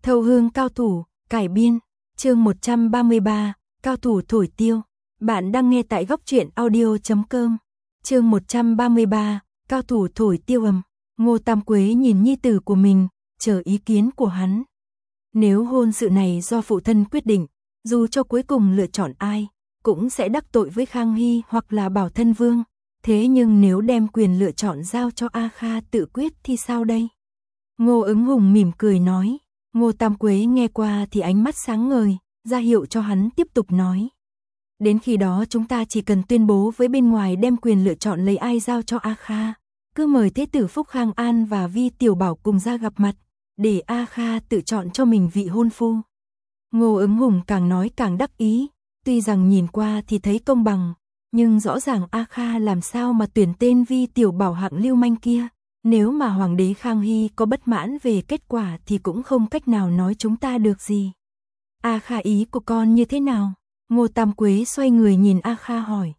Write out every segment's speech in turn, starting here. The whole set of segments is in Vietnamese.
Thâu hương cao thủ, cải biên, chương 133, cao thủ thổi tiêu. Bạn đang nghe tại góc truyện audio.com. Chương 133, cao thủ thổi tiêu ầm. Ngô Tam Quế nhìn nhi tử của mình, chờ ý kiến của hắn. Nếu hôn sự này do phụ thân quyết định, dù cho cuối cùng lựa chọn ai, cũng sẽ đắc tội với Khang Hy hoặc là Bảo Thân Vương. Thế nhưng nếu đem quyền lựa chọn giao cho A Kha tự quyết thì sao đây? Ngô Ứng Hùng mỉm cười nói. Ngô Tam Quế nghe qua thì ánh mắt sáng ngời, ra hiệu cho hắn tiếp tục nói. Đến khi đó chúng ta chỉ cần tuyên bố với bên ngoài đem quyền lựa chọn lấy ai giao cho A Kha. Cứ mời Thế tử Phúc Khang An và Vi Tiểu Bảo cùng ra gặp mặt, để A Kha tự chọn cho mình vị hôn phu. Ngô Ứng Hùng càng nói càng đắc ý, tuy rằng nhìn qua thì thấy công bằng, nhưng rõ ràng A Kha làm sao mà tuyển tên Vi Tiểu Bảo hạng lưu manh kia. Nếu mà Hoàng đế Khang Hy có bất mãn về kết quả thì cũng không cách nào nói chúng ta được gì. A Kha ý của con như thế nào? Ngô Tam Quế xoay người nhìn A Kha hỏi.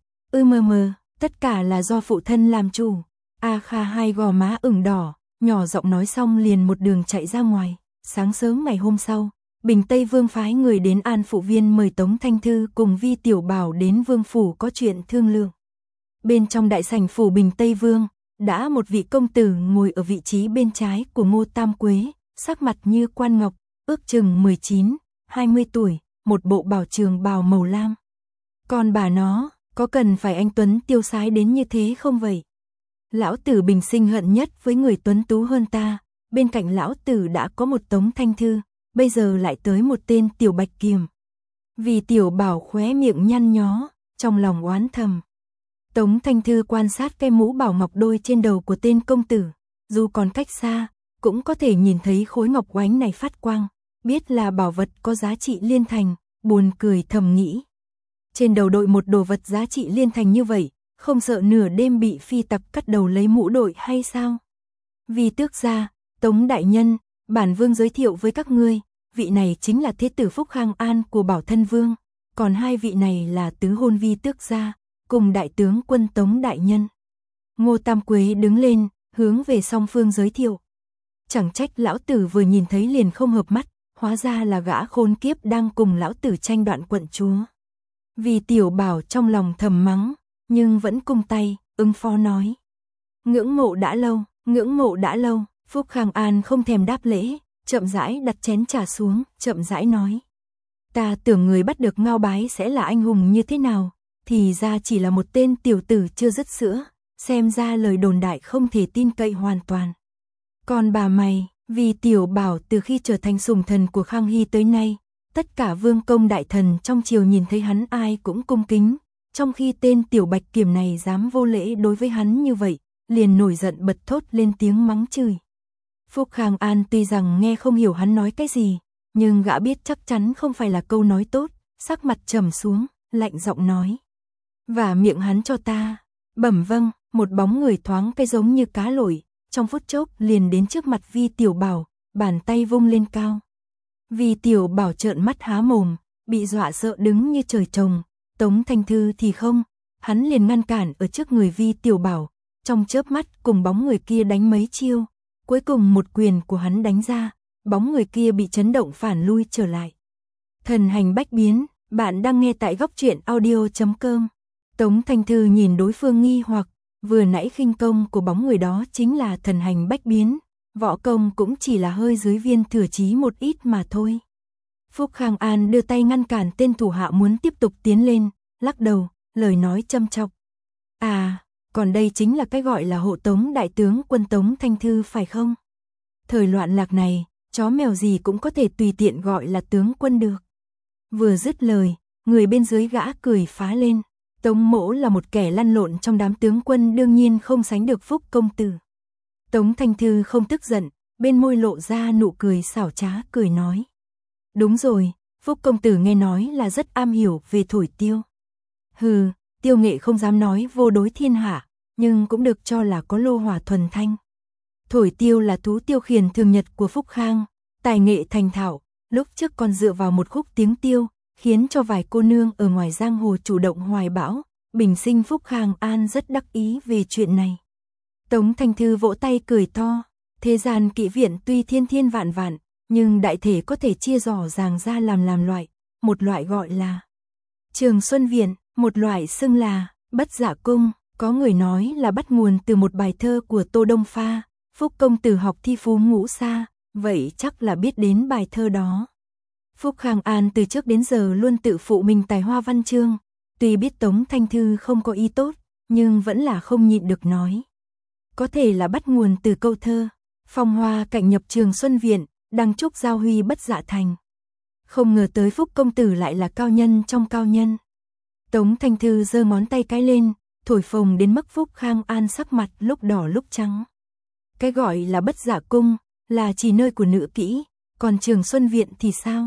Tất cả là do phụ thân làm chủ. A Kha hai gò má ửng đỏ, nhỏ giọng nói xong liền một đường chạy ra ngoài. Sáng sớm ngày hôm sau, Bình Tây Vương phái người đến An Phụ Viên mời Tống Thanh Thư cùng Vi Tiểu Bảo đến vương phủ có chuyện thương lượng. Bên trong đại sảnh phủ Bình Tây Vương, đã một vị công tử ngồi ở vị trí bên trái của Ngô Tam Quế, sắc mặt như quan ngọc, ước chừng 19, 20 tuổi, một bộ bào trường bào màu lam. Còn bà nó, có cần phải anh tuấn tiêu sái đến như thế không vậy? Lão tử bình sinh hận nhất với người tuấn tú hơn ta, bên cạnh lão tử đã có một Tống Thanh Thư, bây giờ lại tới một tên Tiểu Bạch Kiềm. Vì Tiểu Bảo khóe miệng nhăn nhó, trong lòng oán thầm. Tống Thanh Thư quan sát cái mũ bảo ngọc đôi trên đầu của tên công tử, dù còn cách xa, cũng có thể nhìn thấy khối ngọc oánh này phát quang, biết là bảo vật có giá trị liên thành, buồn cười thầm nghĩ. Trên đầu đội một đồ vật giá trị liên thành như vậy, không sợ nửa đêm bị phi tặc cắt đầu lấy mũ đội hay sao? Vì tước gia, Tống đại nhân, bản vương giới thiệu với các ngươi, vị này chính là Thế tử Phúc Khang An của Bảo Thân Vương, còn hai vị này là tứ hôn Vi tước gia, cùng đại tướng quân Tống đại nhân. Ngô Tam Quế đứng lên, hướng về song phương giới thiệu. Chẳng trách lão tử vừa nhìn thấy liền không hợp mắt, hóa ra là gã khôn kiếp đang cùng lão tử tranh đoạn quận chúa. Vì Tiểu Bảo trong lòng thầm mắng, nhưng vẫn cung tay, ứng phó nói. Ngưỡng mộ đã lâu, Phúc Khang An không thèm đáp lễ, chậm rãi đặt chén trà xuống, chậm rãi nói. Ta tưởng người bắt được Ngao Bái sẽ là anh hùng như thế nào, thì ra chỉ là một tên tiểu tử chưa dứt sữa, xem ra lời đồn đại không thể tin cậy hoàn toàn. Còn bà mày, Vì Tiểu Bảo từ khi trở thành sủng thần của Khang Hy tới nay, tất cả vương công đại thần trong triều nhìn thấy hắn ai cũng cung kính, trong khi tên Tiểu Bạch Kiềm này dám vô lễ đối với hắn như vậy, liền nổi giận bật thốt lên tiếng mắng chửi. Phúc Khang An tuy rằng nghe không hiểu hắn nói cái gì, nhưng gã biết chắc chắn không phải là câu nói tốt, sắc mặt trầm xuống, lạnh giọng nói. Và miệng hắn cho ta. Bẩm vâng, một bóng người thoáng cái giống như cá lội, trong phút chốc liền đến trước mặt Vi Tiểu Bảo, bàn tay vung lên cao. Vi Tiểu Bảo trợn mắt há mồm, bị dọa sợ đứng như trời trồng. Tống Thanh Thư thì không, hắn liền ngăn cản ở trước người Vi Tiểu Bảo, trong chớp mắt cùng bóng người kia đánh mấy chiêu, cuối cùng một quyền của hắn đánh ra, bóng người kia bị chấn động phản lui trở lại. Thần hành bách biến, bạn đang nghe tại góc truyện audio.com. Tống Thanh Thư nhìn đối phương nghi hoặc, vừa nãy khinh công của bóng người đó chính là thần hành bách biến, võ công cũng chỉ là hơi dưới Viên Thừa Chí một ít mà thôi. Phúc Khang An đưa tay ngăn cản tên thủ hạ muốn tiếp tục tiến lên, lắc đầu, lời nói châm chọc. À, còn đây chính là cái gọi là hộ tống đại tướng quân Tống Thanh Thư phải không? Thời loạn lạc này, chó mèo gì cũng có thể tùy tiện gọi là tướng quân được. Vừa dứt lời, người bên dưới gã cười phá lên. Tống Mỗ là một kẻ lăn lộn trong đám tướng quân đương nhiên không sánh được Phúc công tử. Tống Thanh Thư không tức giận, bên môi lộ ra nụ cười xảo trá cười nói. Đúng rồi, Phúc công tử nghe nói là rất am hiểu về thổi tiêu. Hừ, tiêu nghệ không dám nói vô đối thiên hạ, nhưng cũng được cho là có lô hỏa thuần thanh. Thổi tiêu là thú tiêu khiển thường nhật của Phúc Khang, tài nghệ thành thạo, lúc trước còn dựa vào một khúc tiếng tiêu, khiến cho vài cô nương ở ngoài giang hồ chủ động hoài bão, bình sinh Phúc Khang An rất đắc ý về chuyện này. Tống Thanh Thư vỗ tay cười to, thế gian kỵ viện tuy thiên thiên vạn vạn, nhưng đại thể có thể chia rõ ràng ra làm loại, một loại gọi là Trường Xuân Viện, một loại xưng là Bất Dạ Cung, có người nói là bắt nguồn từ một bài thơ của Tô Đông Pha, Phúc công tử học thi phú ngũ xa, vậy chắc là biết đến bài thơ đó. Phúc Khang An từ trước đến giờ luôn tự phụ mình tài hoa văn chương, tuy biết Tống Thanh Thư không có ý tốt, nhưng vẫn là không nhịn được nói. Có thể là bắt nguồn từ câu thơ, phong hoa cạnh nhập Trường Xuân Viện, đăng trúc giao huy bất dạ thành. Không ngờ tới Phúc công tử lại là cao nhân trong cao nhân. Tống Thanh Thư giơ ngón tay cái lên, thổi phồng đến mức Phúc Khang An sắc mặt lúc đỏ lúc trắng. Cái gọi là Bất Dạ Cung, là chỉ nơi của nữ kỹ, còn Trường Xuân Viện thì sao?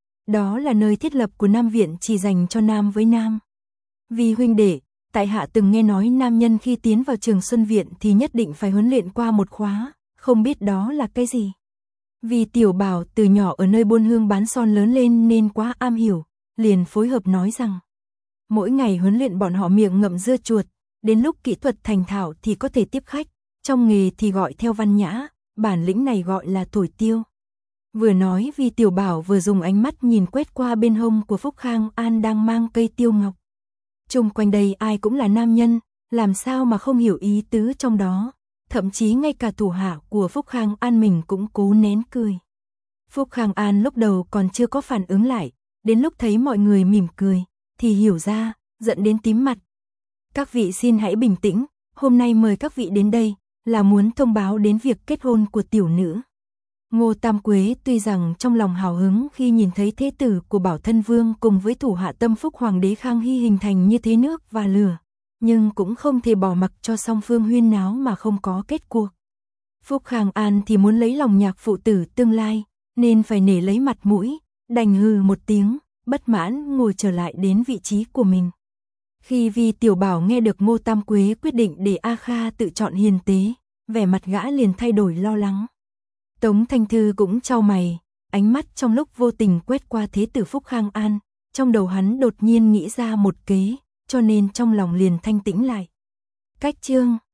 Đó là nơi thiết lập của Nam Viện chỉ dành cho nam với nam. Vì huynh đệ, tại hạ từng nghe nói nam nhân khi tiến vào Trường Xuân Viện thì nhất định phải huấn luyện qua một khóa, không biết đó là cái gì. Vì Tiểu Bảo từ nhỏ ở nơi buôn hương bán son lớn lên nên quá am hiểu, liền phối hợp nói rằng mỗi ngày huấn luyện bọn họ miệng ngậm dưa chuột, đến lúc kỹ thuật thành thạo thì có thể tiếp khách, trong nghề thì gọi theo văn nhã, bản lĩnh này gọi là thổi tiêu. Vừa nói vì Tiểu Bảo vừa dùng ánh mắt nhìn quét qua bên hông của Phúc Khang An đang mang cây tiêu ngọc. Chung quanh đây ai cũng là nam nhân, làm sao mà không hiểu ý tứ trong đó, thậm chí ngay cả thủ hạ của Phúc Khang An mình cũng cố nén cười. Phúc Khang An lúc đầu còn chưa có phản ứng lại, đến lúc thấy mọi người mỉm cười, thì hiểu ra, giận đến tím mặt. Các vị xin hãy bình tĩnh, hôm nay mời các vị đến đây, là muốn thông báo đến việc kết hôn của tiểu nữ. Ngô Tam Quế tuy rằng trong lòng hào hứng khi nhìn thấy thế tử của Bảo Thân Vương cùng với thủ hạ tâm phúc Hoàng đế Khang Hy hình thành như thế nước và lửa, nhưng cũng không thể bỏ mặc cho song phương huyên náo mà không có kết cuộc. Phúc Khang An thì muốn lấy lòng nhạc phụ tử tương lai, nên phải nể lấy mặt mũi, đành hừ một tiếng, bất mãn ngồi trở lại đến vị trí của mình. Khi Vi Tiểu Bảo nghe được Ngô Tam Quế quyết định để A Kha tự chọn hiền tế, vẻ mặt gã liền thay đổi lo lắng. Tống Thanh Thư cũng chau mày, ánh mắt trong lúc vô tình quét qua thế tử Phúc Khang An, trong đầu hắn đột nhiên nghĩ ra một kế, cho nên trong lòng liền thanh tĩnh lại. Cách chương